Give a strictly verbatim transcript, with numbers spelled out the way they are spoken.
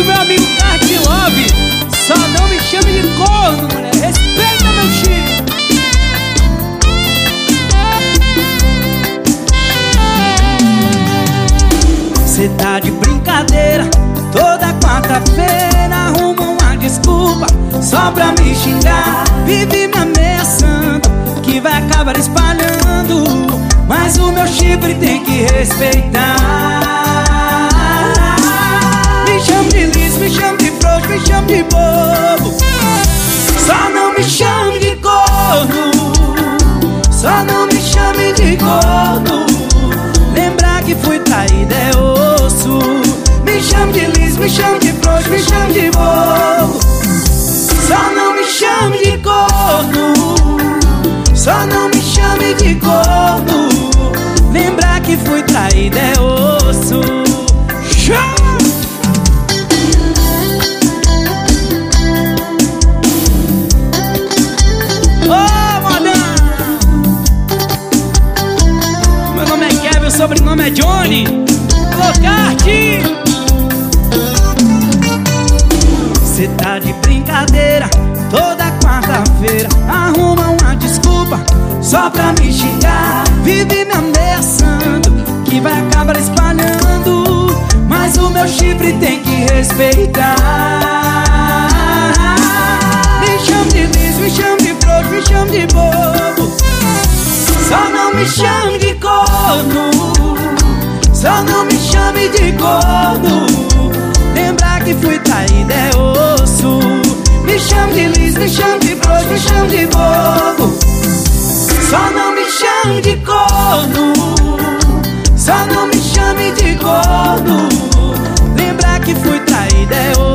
abraço, meu amigo Kart Love. Só não me chame de corno, mulher. Respeita meu Chico. Cê tá de brincadeira. Toda quarta-feira arruma uma desculpa só pra me xingar. Vive me ameaçando que vai acabar espalhando, mas o meu chifre tem que respeitar. Me chame de liso, me chame de frouxo, me chame de bobo, só não me chame de corno. Só não me chame de corno. Lembrar que fui traída é osso. Me chame de liso, me chame de frouxo, me chame de bobo, só não me chame de corno. Só não me chame de corno. Lembrar que fui traída é osso. Show! Ô, modão! Meu nome é Kevin, o sobrenome é Johnny. Locarte! Cê tá de brincadeira. Toda quarta-feira arruma uma desculpa só pra me xingar. Vive me ameaçando que vai acabar espalhando, mas o meu chifre tem que respeitar. Me chame de liso, me chame de frouxo, me chame de bobo, só não me chame de corno. Só não me chame de corno. Lembrar que fui traída é osso. Me chame de liso, me chame de frouxo, me chame de bobo, só não me chame de corno. Só não me chame de corno. Lembrar que fui traída é osso.